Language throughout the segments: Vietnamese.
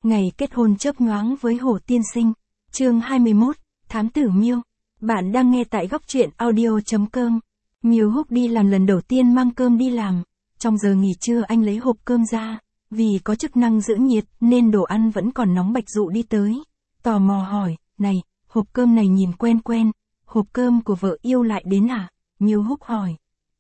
Ngày kết hôn chớp nhoáng với Hồ Tiên Sinh. Chương 21, Thám tử Miêu. Bạn đang nghe tại góc truyện audio.com. Miêu Húc đi làm lần đầu tiên mang cơm đi làm. Trong giờ nghỉ trưa anh lấy hộp cơm ra, vì có chức năng giữ nhiệt nên đồ ăn vẫn còn nóng. Bạch Dụ đi tới, tò mò hỏi, này, hộp cơm này nhìn quen quen, hộp cơm của vợ yêu lại đến à? Miêu Húc hỏi.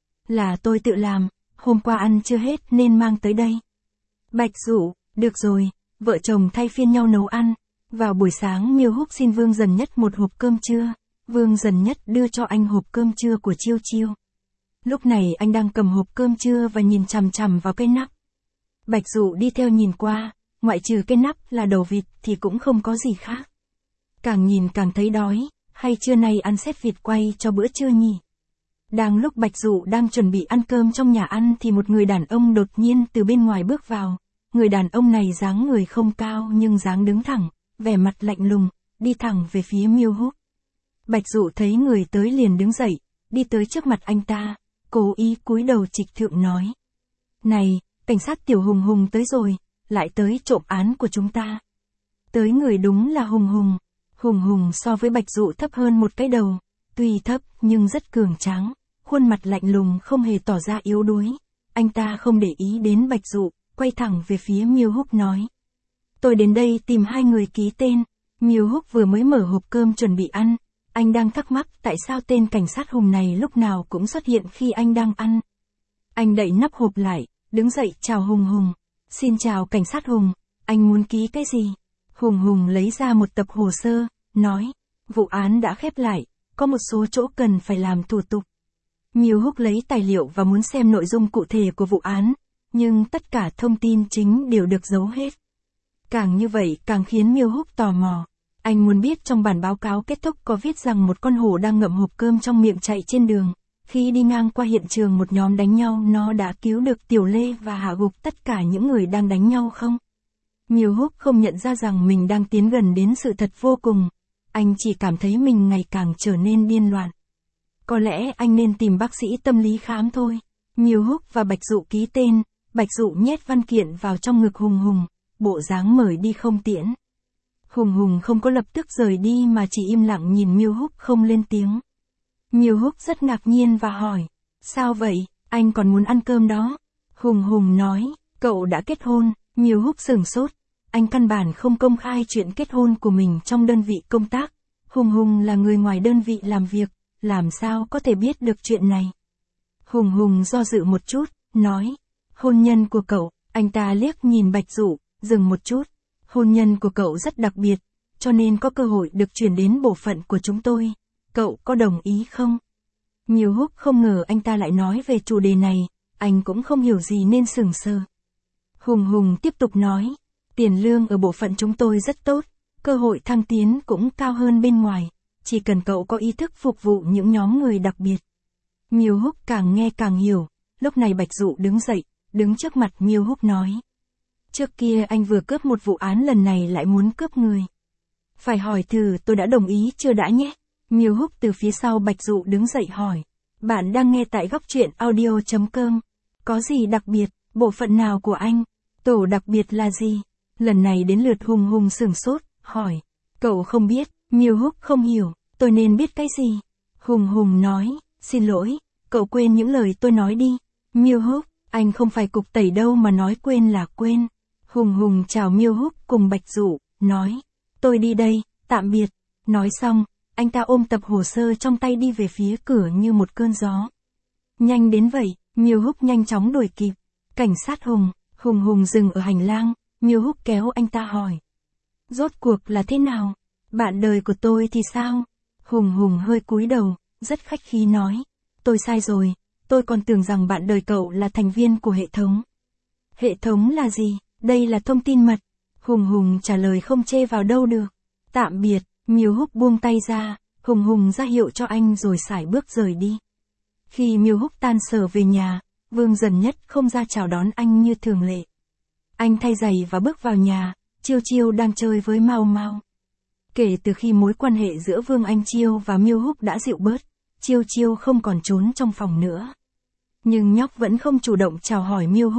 Là tôi tự làm, hôm qua ăn chưa hết nên mang tới đây. Bạch Dụ, được rồi, vợ chồng thay phiên nhau nấu ăn. Vào buổi sáng Miêu Húc xin Vương Dần Nhất một hộp cơm trưa, Vương Dần Nhất đưa cho anh hộp cơm trưa của Chiêu Chiêu. Lúc này anh đang cầm hộp cơm trưa và nhìn chằm chằm vào cái nắp. Bạch Dụ đi theo nhìn qua, ngoại trừ cái nắp là đầu vịt thì cũng không có gì khác. Càng nhìn càng thấy đói, hay trưa nay ăn xét vịt quay cho bữa trưa nhỉ? Đang lúc Bạch Dụ đang chuẩn bị ăn cơm trong nhà ăn thì một người đàn ông đột nhiên từ bên ngoài bước vào. Người đàn ông này dáng người không cao nhưng dáng đứng thẳng, vẻ mặt lạnh lùng, đi thẳng về phía Miêu Húc. Bạch Dụ thấy người tới liền đứng dậy, đi tới trước mặt anh ta, cố ý cúi đầu trịch thượng nói. Này, cảnh sát Tiểu Hùng Hùng tới rồi, lại tới trộm án của chúng ta. Tới người đúng là Hùng Hùng. Hùng Hùng so với Bạch Dụ thấp hơn một cái đầu, tuy thấp nhưng rất cường tráng, khuôn mặt lạnh lùng không hề tỏ ra yếu đuối. Anh ta không để ý đến Bạch Dụ, quay thẳng về phía Miêu Húc nói. Tôi đến đây tìm hai người ký tên. Miêu Húc vừa mới mở hộp cơm chuẩn bị ăn, anh đang thắc mắc tại sao tên cảnh sát Hùng này lúc nào cũng xuất hiện khi anh đang ăn. Anh đậy nắp hộp lại, đứng dậy chào Hùng Hùng. Xin chào cảnh sát Hùng, anh muốn ký cái gì? Hùng Hùng lấy ra một tập hồ sơ, nói, vụ án đã khép lại, có một số chỗ cần phải làm thủ tục. Miêu Húc lấy tài liệu và muốn xem nội dung cụ thể của vụ án, nhưng tất cả thông tin chính đều được giấu hết. Càng như vậy càng khiến Miêu Húc tò mò. Anh muốn biết trong bản báo cáo kết thúc có viết rằng một con hổ đang ngậm hộp cơm trong miệng chạy trên đường. Khi đi ngang qua hiện trường một nhóm đánh nhau nó đã cứu được Tiểu Lê và hạ gục tất cả những người đang đánh nhau không? Miêu Húc không nhận ra rằng mình đang tiến gần đến sự thật vô cùng. Anh chỉ cảm thấy mình ngày càng trở nên điên loạn. Có lẽ anh nên tìm bác sĩ tâm lý khám thôi. Miêu Húc và Bạch Dụ ký tên, Bạch Dụ nhét văn kiện vào trong ngực Hùng Hùng, bộ dáng mời đi không tiễn. Hùng Hùng không có lập tức rời đi mà chỉ im lặng nhìn Miêu Húc không lên tiếng. Miêu Húc rất ngạc nhiên và hỏi, sao vậy, anh còn muốn ăn cơm đó? Hùng Hùng nói, cậu đã kết hôn. Miêu Húc sửng sốt, anh căn bản không công khai chuyện kết hôn của mình trong đơn vị công tác. Hùng Hùng là người ngoài đơn vị làm việc, làm sao có thể biết được chuyện này? Hùng Hùng do dự một chút, nói, hôn nhân của cậu. Anh ta liếc nhìn Bạch Dụ, dừng một chút. Hôn nhân của cậu rất đặc biệt, cho nên có cơ hội được chuyển đến bộ phận của chúng tôi. Cậu có đồng ý không? Miêu Húc không ngờ anh ta lại nói về chủ đề này, anh cũng không hiểu gì nên sững sờ. Hùng Hùng tiếp tục nói, tiền lương ở bộ phận chúng tôi rất tốt, cơ hội thăng tiến cũng cao hơn bên ngoài, chỉ cần cậu có ý thức phục vụ những nhóm người đặc biệt. Miêu Húc càng nghe càng hiểu, lúc này Bạch Dụ đứng dậy, đứng trước mặt Miêu Húc nói. Trước kia anh vừa cướp một vụ án, lần này lại muốn cướp người. Phải hỏi thử tôi đã đồng ý chưa đã nhé. Miêu Húc từ phía sau Bạch Dụ đứng dậy hỏi. Bạn đang nghe tại góc truyện audio.com. Có gì đặc biệt, bộ phận nào của anh? Tổ đặc biệt là gì? Lần này đến lượt Hùng Hùng sửng sốt, hỏi. Cậu không biết. Miêu Húc không hiểu, tôi nên biết cái gì? Hùng Hùng nói, xin lỗi, cậu quên những lời tôi nói đi. Miêu Húc, anh không phải cục tẩy đâu mà nói quên là quên. Hùng Hùng chào Miêu Húc cùng Bạch Dụ, nói, tôi đi đây, tạm biệt. Nói xong, anh ta ôm tập hồ sơ trong tay đi về phía cửa như một cơn gió. Nhanh đến vậy, Miêu Húc nhanh chóng đuổi kịp. Cảnh sát Hùng. Hùng Hùng dừng ở hành lang, Miêu Húc kéo anh ta hỏi. Rốt cuộc là thế nào? Bạn đời của tôi thì sao? Hùng Hùng hơi cúi đầu, rất khách khí nói. Tôi sai rồi, tôi còn tưởng rằng bạn đời cậu là thành viên của hệ thống. Hệ thống là gì? Đây là thông tin mật. Hùng Hùng trả lời không chê vào đâu được. Tạm biệt. Miêu Húc buông tay ra, Hùng Hùng ra hiệu cho anh rồi sải bước rời đi. Khi Miêu Húc tan sở về nhà, Vương Dần Nhất không ra chào đón anh như thường lệ. Anh thay giày và bước vào nhà, Chiêu Chiêu đang chơi với Mao Mao. Kể từ khi mối quan hệ giữa Vương Anh Chiêu và Miêu Húc đã dịu bớt, Chiêu Chiêu không còn trốn trong phòng nữa. Nhưng nhóc vẫn không chủ động chào hỏi Miêu Húc.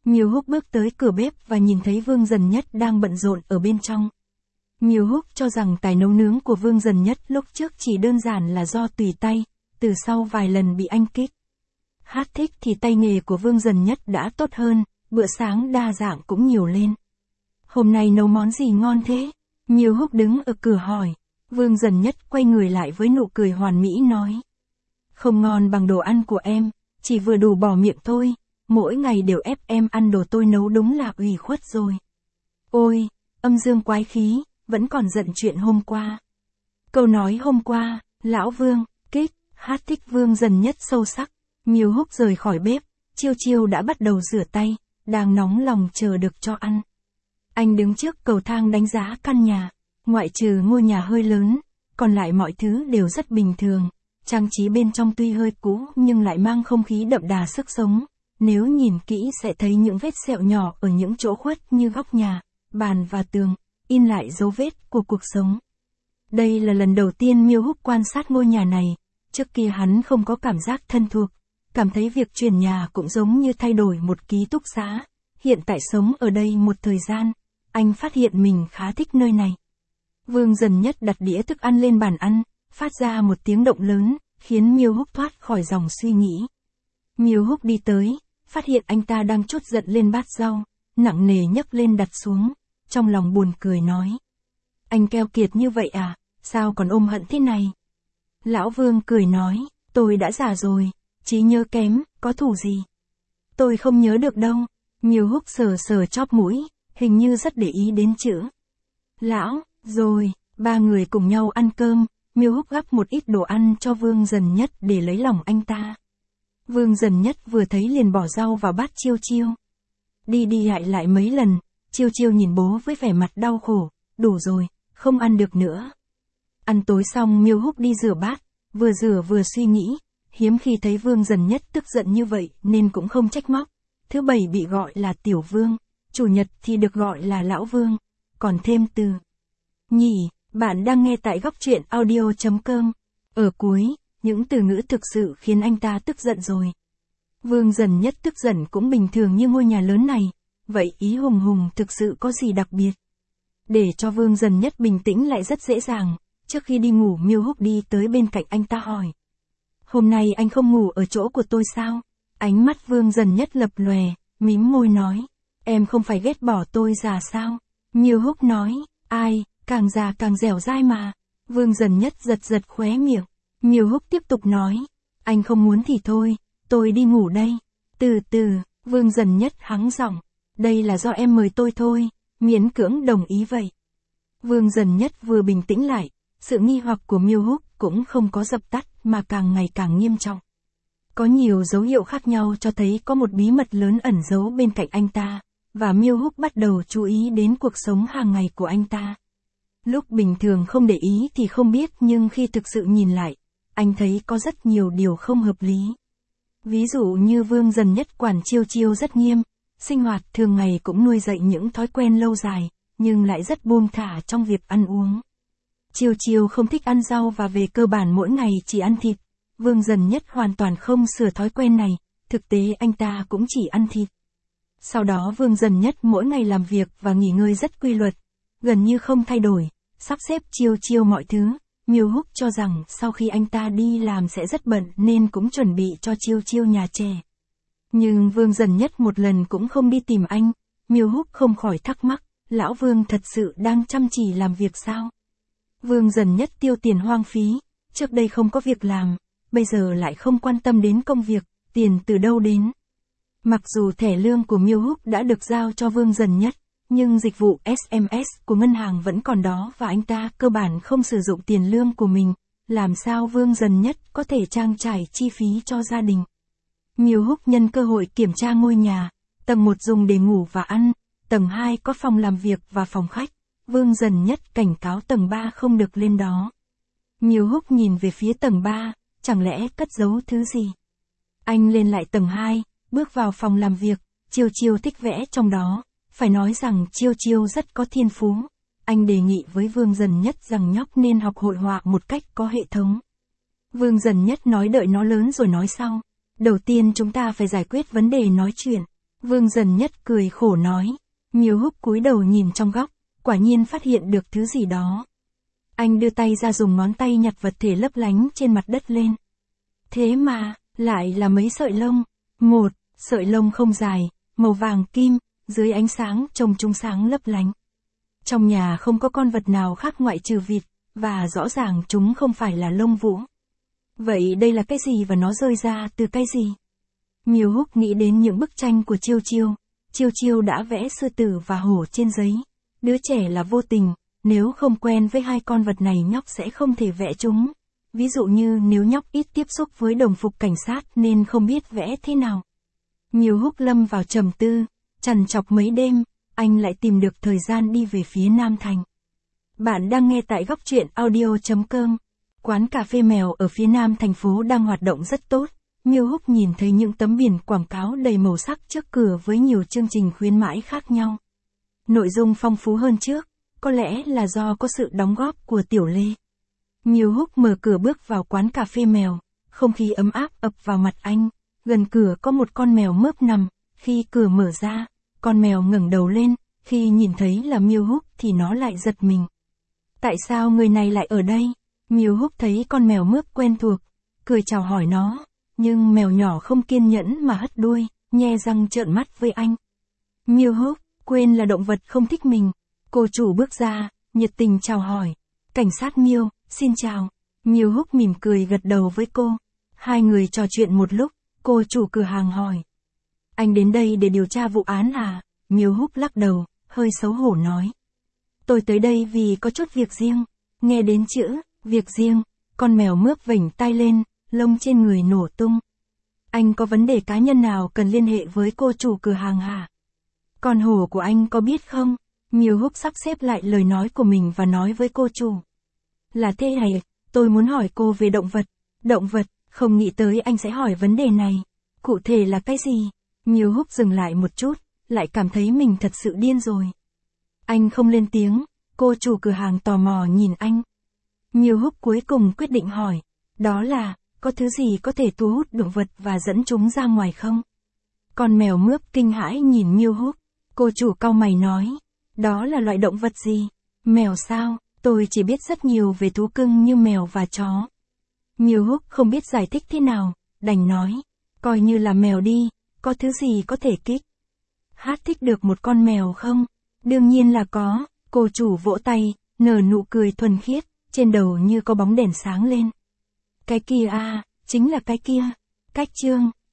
Miêu Húc bước tới cửa bếp và nhìn thấy Vương Dần Nhất đang bận rộn ở bên trong. Miêu Húc cho rằng tài nấu nướng của Vương Dần Nhất lúc trước chỉ đơn giản là do tùy tay, từ sau vài lần bị anh kích. Hát thích thì tay nghề của Vương Dần Nhất đã tốt hơn, bữa sáng đa dạng cũng nhiều lên. Hôm nay nấu món gì ngon thế? Miêu Húc đứng ở cửa hỏi. Vương Dần Nhất quay người lại với nụ cười hoàn mỹ nói. Không ngon bằng đồ ăn của em, chỉ vừa đủ bỏ miệng thôi, mỗi ngày đều ép em ăn đồ tôi nấu đúng là ủy khuất rồi. Ôi, âm dương quái khí, vẫn còn giận chuyện hôm qua. Câu nói hôm qua, lão Vương, kích, hát thích Vương Dần Nhất sâu sắc. Miêu Húc rời khỏi bếp, Chiêu Chiêu đã bắt đầu rửa tay, đang nóng lòng chờ được cho ăn. Anh đứng trước cầu thang đánh giá căn nhà, ngoại trừ ngôi nhà hơi lớn, còn lại mọi thứ đều rất bình thường. Trang trí bên trong tuy hơi cũ nhưng lại mang không khí đậm đà sức sống. Nếu nhìn kỹ sẽ thấy những vết sẹo nhỏ ở những chỗ khuất như góc nhà, bàn và tường, in lại dấu vết của cuộc sống. Đây là lần đầu tiên Miêu Húc quan sát ngôi nhà này, trước kia hắn không có cảm giác thân thuộc, cảm thấy việc chuyển nhà cũng giống như thay đổi một ký túc xá. Hiện tại sống ở đây một thời gian, anh phát hiện mình khá thích nơi này. Vương Dần Nhất đặt đĩa thức ăn lên bàn ăn, phát ra một tiếng động lớn, khiến Miêu Húc thoát khỏi dòng suy nghĩ. Miêu Húc đi tới, phát hiện anh ta đang trút giận lên bát rau, nặng nề nhấc lên đặt xuống, trong lòng buồn cười nói. Anh keo kiệt như vậy à, sao còn ôm hận thế này? Lão Vương cười nói, tôi đã già rồi, trí nhớ kém, có thù gì? Tôi không nhớ được đâu. Miêu Húc sờ sờ chóp mũi, hình như rất để ý đến chữ. Lão, rồi, ba người cùng nhau ăn cơm, Miêu Húc gắp một ít đồ ăn cho Vương Dần Nhất để lấy lòng anh ta. Vương Dần Nhất vừa thấy liền bỏ rau vào bát Chiêu Chiêu. Đi đi lại mấy lần, Chiêu Chiêu nhìn bố với vẻ mặt đau khổ, đủ rồi, không ăn được nữa. Ăn tối xong Miêu Húc đi rửa bát, vừa rửa vừa suy nghĩ, hiếm khi thấy Vương Dần Nhất tức giận như vậy nên cũng không trách móc. Thứ bảy bị gọi là Tiểu Vương, chủ nhật thì được gọi là Lão Vương, còn thêm từ nhỉ. Bạn đang nghe tại góc truyện audio.com. Ở cuối, những từ ngữ thực sự khiến anh ta tức giận rồi. Vương Dần Nhất tức giận cũng bình thường như ngôi nhà lớn này, vậy ý hùng hùng thực sự có gì đặc biệt? Để cho Vương Dần Nhất bình tĩnh lại rất dễ dàng, trước khi đi ngủ Miêu Húc đi tới bên cạnh anh ta hỏi. Hôm nay anh không ngủ ở chỗ của tôi sao? Ánh mắt Vương Dần Nhất lập lòe, mím môi nói. Em không phải ghét bỏ tôi già sao? Miêu Húc nói, ai, càng già càng dẻo dai mà. Vương Dần Nhất giật giật khóe miệng. Miêu Húc tiếp tục nói, anh không muốn thì thôi, tôi đi ngủ đây. Từ từ, Vương Dần Nhất hắng giọng, đây là do em mời tôi thôi, miễn cưỡng đồng ý vậy. Vương Dần Nhất vừa bình tĩnh lại, sự nghi hoặc của Miêu Húc cũng không có dập tắt mà càng ngày càng nghiêm trọng. Có nhiều dấu hiệu khác nhau cho thấy có một bí mật lớn ẩn giấu bên cạnh anh ta, và Miêu Húc bắt đầu chú ý đến cuộc sống hàng ngày của anh ta. Lúc bình thường không để ý thì không biết nhưng khi thực sự nhìn lại, anh thấy có rất nhiều điều không hợp lý. Ví dụ như Vương Dần Nhất quản Chiêu Chiêu rất nghiêm, sinh hoạt thường ngày cũng nuôi dạy những thói quen lâu dài, nhưng lại rất buông thả trong việc ăn uống. Chiêu Chiêu không thích ăn rau và về cơ bản mỗi ngày chỉ ăn thịt. Vương Dần Nhất hoàn toàn không sửa thói quen này, thực tế anh ta cũng chỉ ăn thịt. Sau đó Vương Dần Nhất mỗi ngày làm việc và nghỉ ngơi rất quy luật, gần như không thay đổi, sắp xếp Chiêu Chiêu mọi thứ. Miêu Húc cho rằng sau khi anh ta đi làm sẽ rất bận nên cũng chuẩn bị cho Chiêu Chiêu nhà trẻ. Nhưng Vương Dần Nhất một lần cũng không đi tìm anh, Miêu Húc không khỏi thắc mắc, lão Vương thật sự đang chăm chỉ làm việc sao? Vương Dần Nhất tiêu tiền hoang phí, trước đây không có việc làm, bây giờ lại không quan tâm đến công việc, tiền từ đâu đến? Mặc dù thẻ lương của Miêu Húc đã được giao cho Vương Dần Nhất, nhưng dịch vụ SMS của ngân hàng vẫn còn đó và anh ta cơ bản không sử dụng tiền lương của mình, làm sao Vương Dần Nhất có thể trang trải chi phí cho gia đình. Miêu Húc nhân cơ hội kiểm tra ngôi nhà, tầng 1 dùng để ngủ và ăn, tầng 2 có phòng làm việc và phòng khách, Vương Dần Nhất cảnh cáo tầng 3 không được lên đó. Miêu Húc nhìn về phía tầng 3, chẳng lẽ cất giấu thứ gì? Anh lên lại tầng 2, bước vào phòng làm việc, Chiêu Chiêu thích vẽ trong đó. Phải nói rằng Chiêu Chiêu rất có thiên phú. Anh đề nghị với Vương Dần Nhất rằng nhóc nên học hội họa một cách có hệ thống. Vương Dần Nhất nói đợi nó lớn rồi nói sau. Đầu tiên chúng ta phải giải quyết vấn đề nói chuyện. Vương Dần Nhất cười khổ nói. Miêu Húc cúi đầu nhìn trong góc, quả nhiên phát hiện được thứ gì đó. Anh đưa tay ra dùng ngón tay nhặt vật thể lấp lánh trên mặt đất lên. Thế mà, lại là mấy sợi lông. Một sợi lông không dài, màu vàng kim, dưới ánh sáng trông chúng sáng lấp lánh. Trong nhà không có con vật nào khác ngoại trừ vịt, và rõ ràng chúng không phải là lông vũ. Vậy đây là cái gì và nó rơi ra từ cái gì? Miêu Húc nghĩ đến những bức tranh của Chiêu Chiêu. Chiêu Chiêu đã vẽ sư tử và hổ trên giấy. Đứa trẻ là vô tình, nếu không quen với hai con vật này nhóc sẽ không thể vẽ chúng. Ví dụ như nếu nhóc ít tiếp xúc với đồng phục cảnh sát nên không biết vẽ thế nào. Miêu Húc lâm vào trầm tư, trằn trọc mấy đêm, anh lại tìm được thời gian đi về phía Nam Thành. Bạn đang nghe tại góc truyện audio.com. Quán cà phê mèo ở phía Nam thành phố đang hoạt động rất tốt. Miêu Húc nhìn thấy những tấm biển quảng cáo đầy màu sắc trước cửa với nhiều chương trình khuyến mãi khác nhau. Nội dung phong phú hơn trước, có lẽ là do có sự đóng góp của Tiểu Lê. Miêu Húc mở cửa bước vào quán cà phê mèo, không khí ấm áp ập vào mặt anh. Gần cửa có một con mèo mớp nằm, khi cửa mở ra, con mèo ngẩng đầu lên, khi nhìn thấy là Miêu Húc thì nó lại giật mình. Tại sao người này lại ở đây? Miêu Húc thấy con mèo mớp quen thuộc, cười chào hỏi nó, nhưng mèo nhỏ không kiên nhẫn mà hất đuôi, nhe răng trợn mắt với anh. Miêu Húc, quên là động vật không thích mình. Cô chủ bước ra, nhiệt tình chào hỏi. Cảnh sát Miêu, xin chào. Miêu Húc mỉm cười gật đầu với cô. Hai người trò chuyện một lúc, cô chủ cửa hàng hỏi. Anh đến đây để điều tra vụ án à? Miêu Húc lắc đầu, hơi xấu hổ nói. Tôi tới đây vì có chút việc riêng. Nghe đến chữ, việc riêng, con mèo mướp vểnh tai lên, lông trên người nổ tung. Anh có vấn đề cá nhân nào cần liên hệ với cô chủ cửa hàng hả? Con hổ của anh có biết không? Miêu Húc sắp xếp lại lời nói của mình và nói với cô chủ. Là thế này, tôi muốn hỏi cô về động vật. Động vật, không nghĩ tới anh sẽ hỏi vấn đề này. Cụ thể là cái gì? Miêu Húc dừng lại một chút, lại cảm thấy mình thật sự điên rồi. Anh không lên tiếng, cô chủ cửa hàng tò mò nhìn anh. Miêu Húc cuối cùng quyết định hỏi, đó là, có thứ gì có thể thu hút động vật và dẫn chúng ra ngoài không? Con mèo mướp kinh hãi nhìn Miêu Húc, cô chủ cau mày nói, đó là loại động vật gì? Mèo sao? Tôi chỉ biết rất nhiều về thú cưng như mèo và chó. Miêu Húc không biết giải thích thế nào, đành nói, coi như là mèo đi, có thứ gì có thể kích? Hát thích được một con mèo không? Đương nhiên là có, cô chủ vỗ tay, nở nụ cười thuần khiết, trên đầu như có bóng đèn sáng lên. Cái kia à, chính là cái kia. Cách chương